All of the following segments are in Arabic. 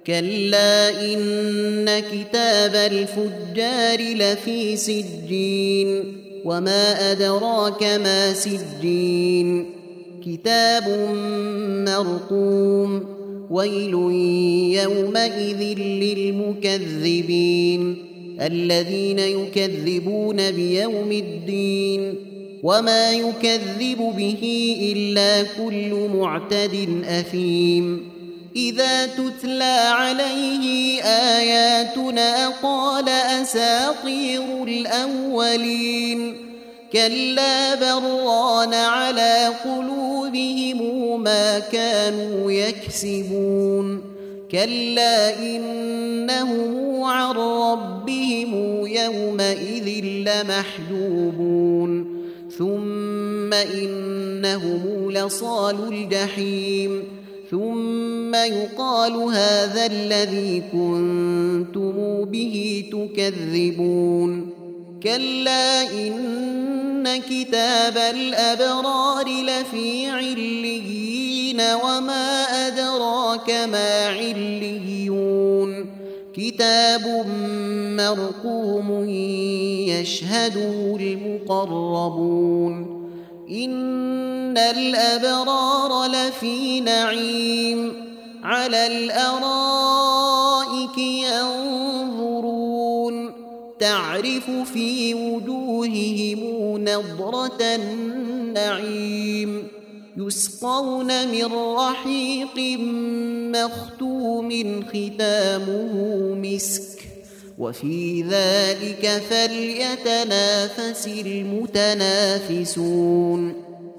كلا إن كتاب الفجار لفي سجين وما أدراك ما سجين كتاب مرقوم ويل يومئذ للمكذبين الذين يكذبون بيوم الدين وما يكذب به إلا كل معتد أثيم إذا تتلى عليه آياتنا قال أساطير الأولين كلا بران على قلوبهم ما كانوا يكسبون كلا إنهم عن ربهم يومئذ لمحجوبون ثم إنهم لصال الجحيم ثم يقال هذا الذي كنتم به تكذبون كلا إن كتاب الأبرار لفي عليين وما أدراك ما عليون كتاب مرقوم يشهده المقربون إن الأبرار لفي نعيم على الأرائك ينظرون تعرف في وجوههم نضرة النعيم يسقون من رحيق مختوم ختامه مسك وفي ذلك فليتنافس المتنافسون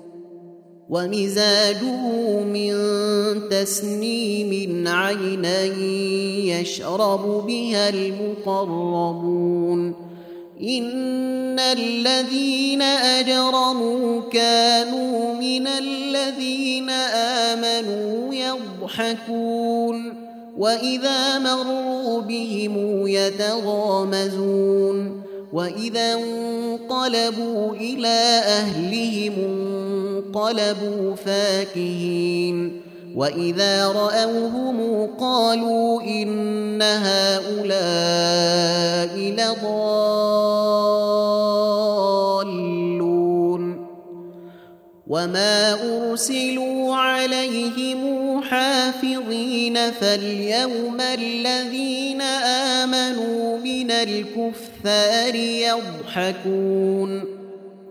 ومزاجه من تسنيم عينا يشرب بها المقربون إن الذين أجرموا كانوا من الذين آمنوا يضحكون وإذا مروا بهم يتغامزون وإذا انقلبوا إلى أهلهم انقلبوا فاكهين وإذا رأوهم قالوا إن هؤلاء لضالون وما أرسلوا عليهم حافظين فاليوم الذين آمنوا من الكفار يضحكون